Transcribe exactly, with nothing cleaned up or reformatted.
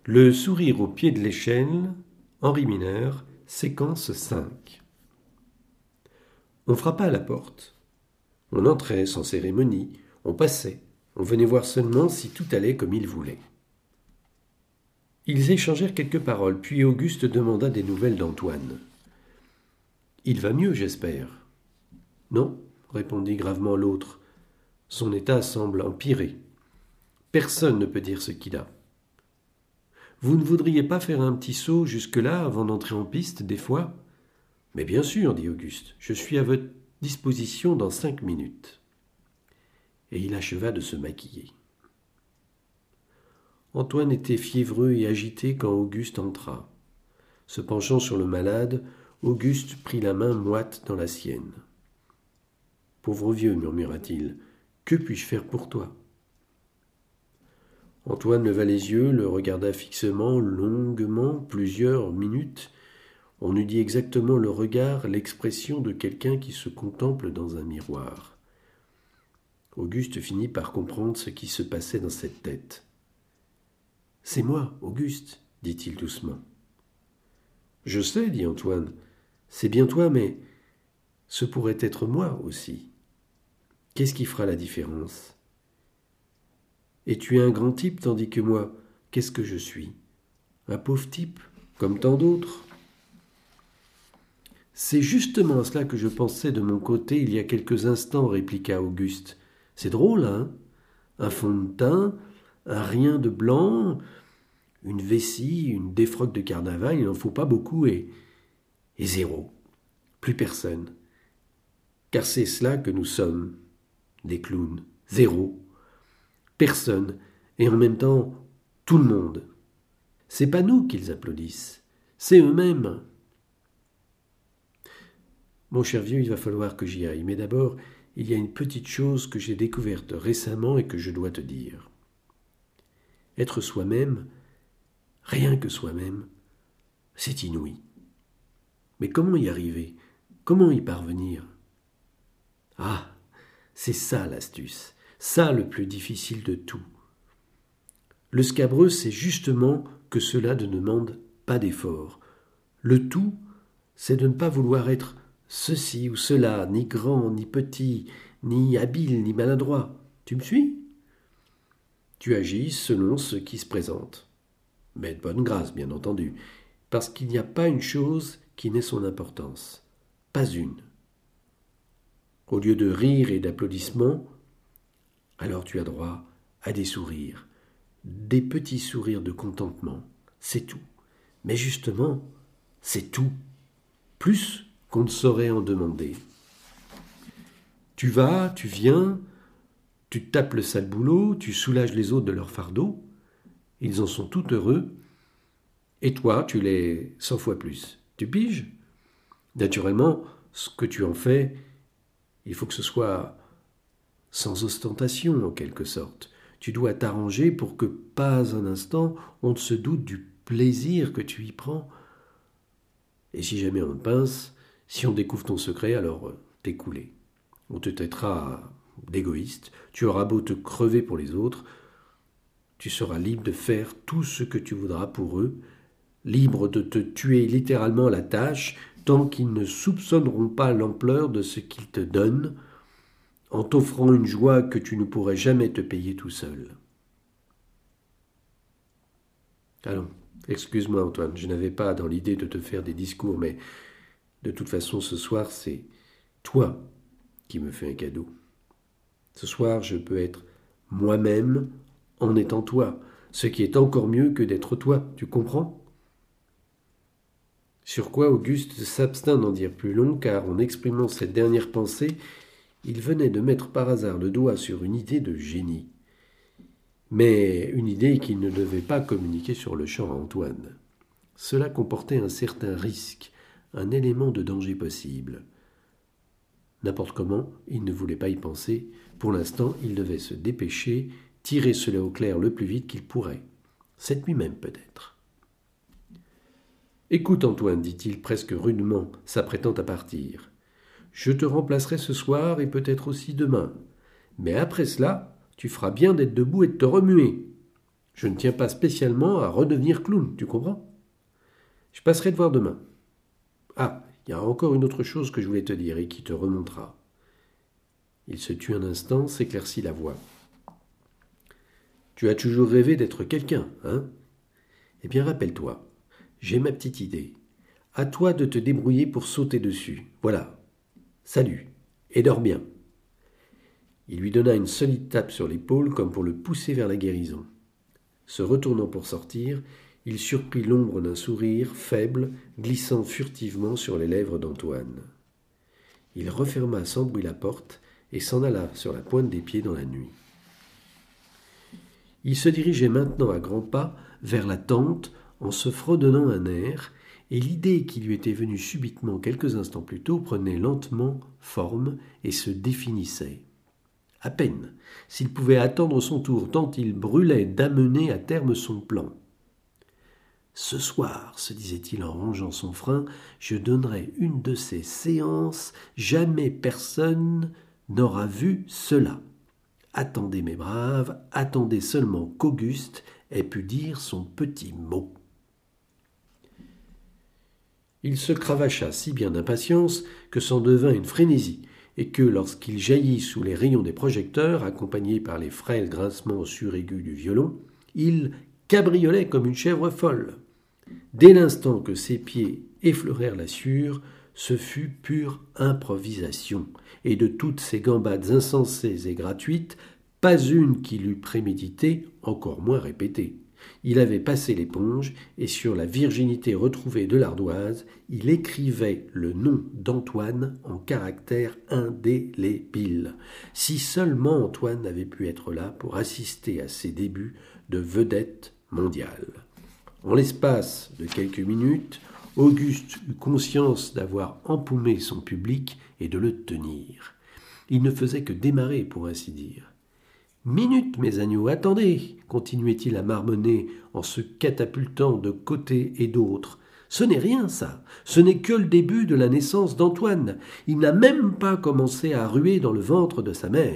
Le sourire au pied de l'échelle, Henri Mineur, séquence cinq. On frappa à la porte. On entrait sans cérémonie, on passait, on venait voir seulement si tout allait comme il voulait. Ils échangèrent quelques paroles, puis Auguste demanda des nouvelles d'Antoine. « Il va mieux, j'espère. »« Non, » répondit gravement l'autre. « Son état semble empirer. Personne ne peut dire ce qu'il a. » « Vous ne voudriez pas faire un petit saut jusque-là avant d'entrer en piste, des fois ?»« Mais bien sûr, dit Auguste, je suis à votre disposition dans cinq minutes. » Et il acheva de se maquiller. Antoine était fiévreux et agité quand Auguste entra. Se penchant sur le malade, Auguste prit la main moite dans la sienne. « Pauvre vieux, murmura-t-il, que puis-je faire pour toi ?» Antoine leva les yeux, le regarda fixement, longuement, plusieurs minutes. On eût dit exactement le regard, l'expression de quelqu'un qui se contemple dans un miroir. Auguste finit par comprendre ce qui se passait dans cette tête. « C'est moi, Auguste, dit-il doucement. »« Je sais, dit Antoine, c'est bien toi, mais ce pourrait être moi aussi. Qu'est-ce qui fera la différence ? Et tu es un grand type, tandis que moi, qu'est-ce que je suis ? Un pauvre type, comme tant d'autres. C'est justement à cela que je pensais de mon côté il y a quelques instants, répliqua Auguste. C'est drôle, hein ? Un fond de teint, un rien de blanc, une vessie, une défroque de carnaval, il n'en faut pas beaucoup, et, et zéro. Plus personne. Car c'est cela que nous sommes, des clowns. Zéro. Personne, et en même temps, tout le monde. C'est pas nous qu'ils applaudissent, c'est eux-mêmes. Mon cher vieux, il va falloir que j'y aille, mais d'abord, il y a une petite chose que j'ai découverte récemment et que je dois te dire. Être soi-même, rien que soi-même, c'est inouï. Mais comment y arriver ? Comment y parvenir ? Ah, c'est ça l'astuce. Ça le plus difficile de tout. Le scabreux, c'est justement que cela ne demande pas d'effort. Le tout, c'est de ne pas vouloir être ceci ou cela, ni grand, ni petit, ni habile, ni maladroit. Tu me suis ? Tu agis selon ce qui se présente. Mais de bonne grâce, bien entendu, parce qu'il n'y a pas une chose qui n'ait son importance. Pas une. Au lieu de rire et d'applaudissements, alors tu as droit à des sourires, des petits sourires de contentement, c'est tout. Mais justement, c'est tout, plus qu'on ne saurait en demander. Tu vas, tu viens, tu tapes le sale boulot, tu soulages les autres de leur fardeau, ils en sont tout heureux, et toi, tu l'es cent fois plus. Tu piges ? Naturellement, ce que tu en fais, il faut que ce soit sans ostentation en quelque sorte. Tu dois t'arranger pour que pas un instant on ne se doute du plaisir que tu y prends. Et si jamais on te pince, si on découvre ton secret, alors t'es coulé. On te traitera d'égoïste, tu auras beau te crever pour les autres, tu seras libre de faire tout ce que tu voudras pour eux, libre de te tuer littéralement à la tâche, tant qu'ils ne soupçonneront pas l'ampleur de ce qu'ils te donnent, en t'offrant une joie que tu ne pourrais jamais te payer tout seul. Allons, excuse-moi Antoine, je n'avais pas dans l'idée de te faire des discours, mais de toute façon ce soir c'est toi qui me fais un cadeau. Ce soir je peux être moi-même en étant toi, ce qui est encore mieux que d'être toi, tu comprends ? Sur quoi Auguste s'abstint d'en dire plus long, car en exprimant cette dernière pensée, il venait de mettre par hasard le doigt sur une idée de génie. Mais une idée qu'il ne devait pas communiquer sur le champ à Antoine. Cela comportait un certain risque, un élément de danger possible. N'importe comment, il ne voulait pas y penser. Pour l'instant, il devait se dépêcher, tirer cela au clair le plus vite qu'il pourrait. Cette nuit même, peut-être. « Écoute, Antoine, dit-il presque rudement, s'apprêtant à partir. Je te remplacerai ce soir et peut-être aussi demain. Mais après cela, tu feras bien d'être debout et de te remuer. Je ne tiens pas spécialement à redevenir clown, tu comprends? Je passerai te voir demain. Ah, il y a encore une autre chose que je voulais te dire et qui te remontera. Il se tut un instant, s'éclaircit la voix. Tu as toujours rêvé d'être quelqu'un, hein? Eh bien, rappelle-toi, j'ai ma petite idée. À toi de te débrouiller pour sauter dessus. Voilà. Salut, et dors bien. Il lui donna une solide tape sur l'épaule comme pour le pousser vers la guérison. Se retournant pour sortir, il surprit l'ombre d'un sourire faible glissant furtivement sur les lèvres d'Antoine. Il referma sans bruit la porte et s'en alla sur la pointe des pieds dans la nuit. Il se dirigeait maintenant à grands pas vers la tente en se fredonnant un air, et l'idée qui lui était venue subitement quelques instants plus tôt prenait lentement forme et se définissait. À peine s'il pouvait attendre son tour tant il brûlait d'amener à terme son plan. Ce soir, se disait-il en rangeant son frein, je donnerai une de ces séances, jamais personne n'aura vu cela. Attendez mes braves, attendez seulement qu'Auguste ait pu dire son petit mot. Il se cravacha si bien d'impatience que c'en devint une frénésie, et que, lorsqu'il jaillit sous les rayons des projecteurs, accompagné par les frêles grincements suraigus du violon, il cabriolait comme une chèvre folle. Dès l'instant que ses pieds effleurèrent la sûre, ce fut pure improvisation, et de toutes ces gambades insensées et gratuites, pas une qui l'eût préméditée, encore moins répétée. Il avait passé l'éponge, et sur la virginité retrouvée de l'ardoise, il écrivait le nom d'Antoine en caractères indélébiles. Si seulement Antoine avait pu être là pour assister à ses débuts de vedette mondiale. En l'espace de quelques minutes, Auguste eut conscience d'avoir empaumé son public et de le tenir. Il ne faisait que démarrer, pour ainsi dire. « Minute, mes agneaux, attendez !» continuait-il à marmonner en se catapultant de côté et d'autre. « Ce n'est rien, ça. Ce n'est que le début de la naissance d'Antoine. Il n'a même pas commencé à ruer dans le ventre de sa mère. »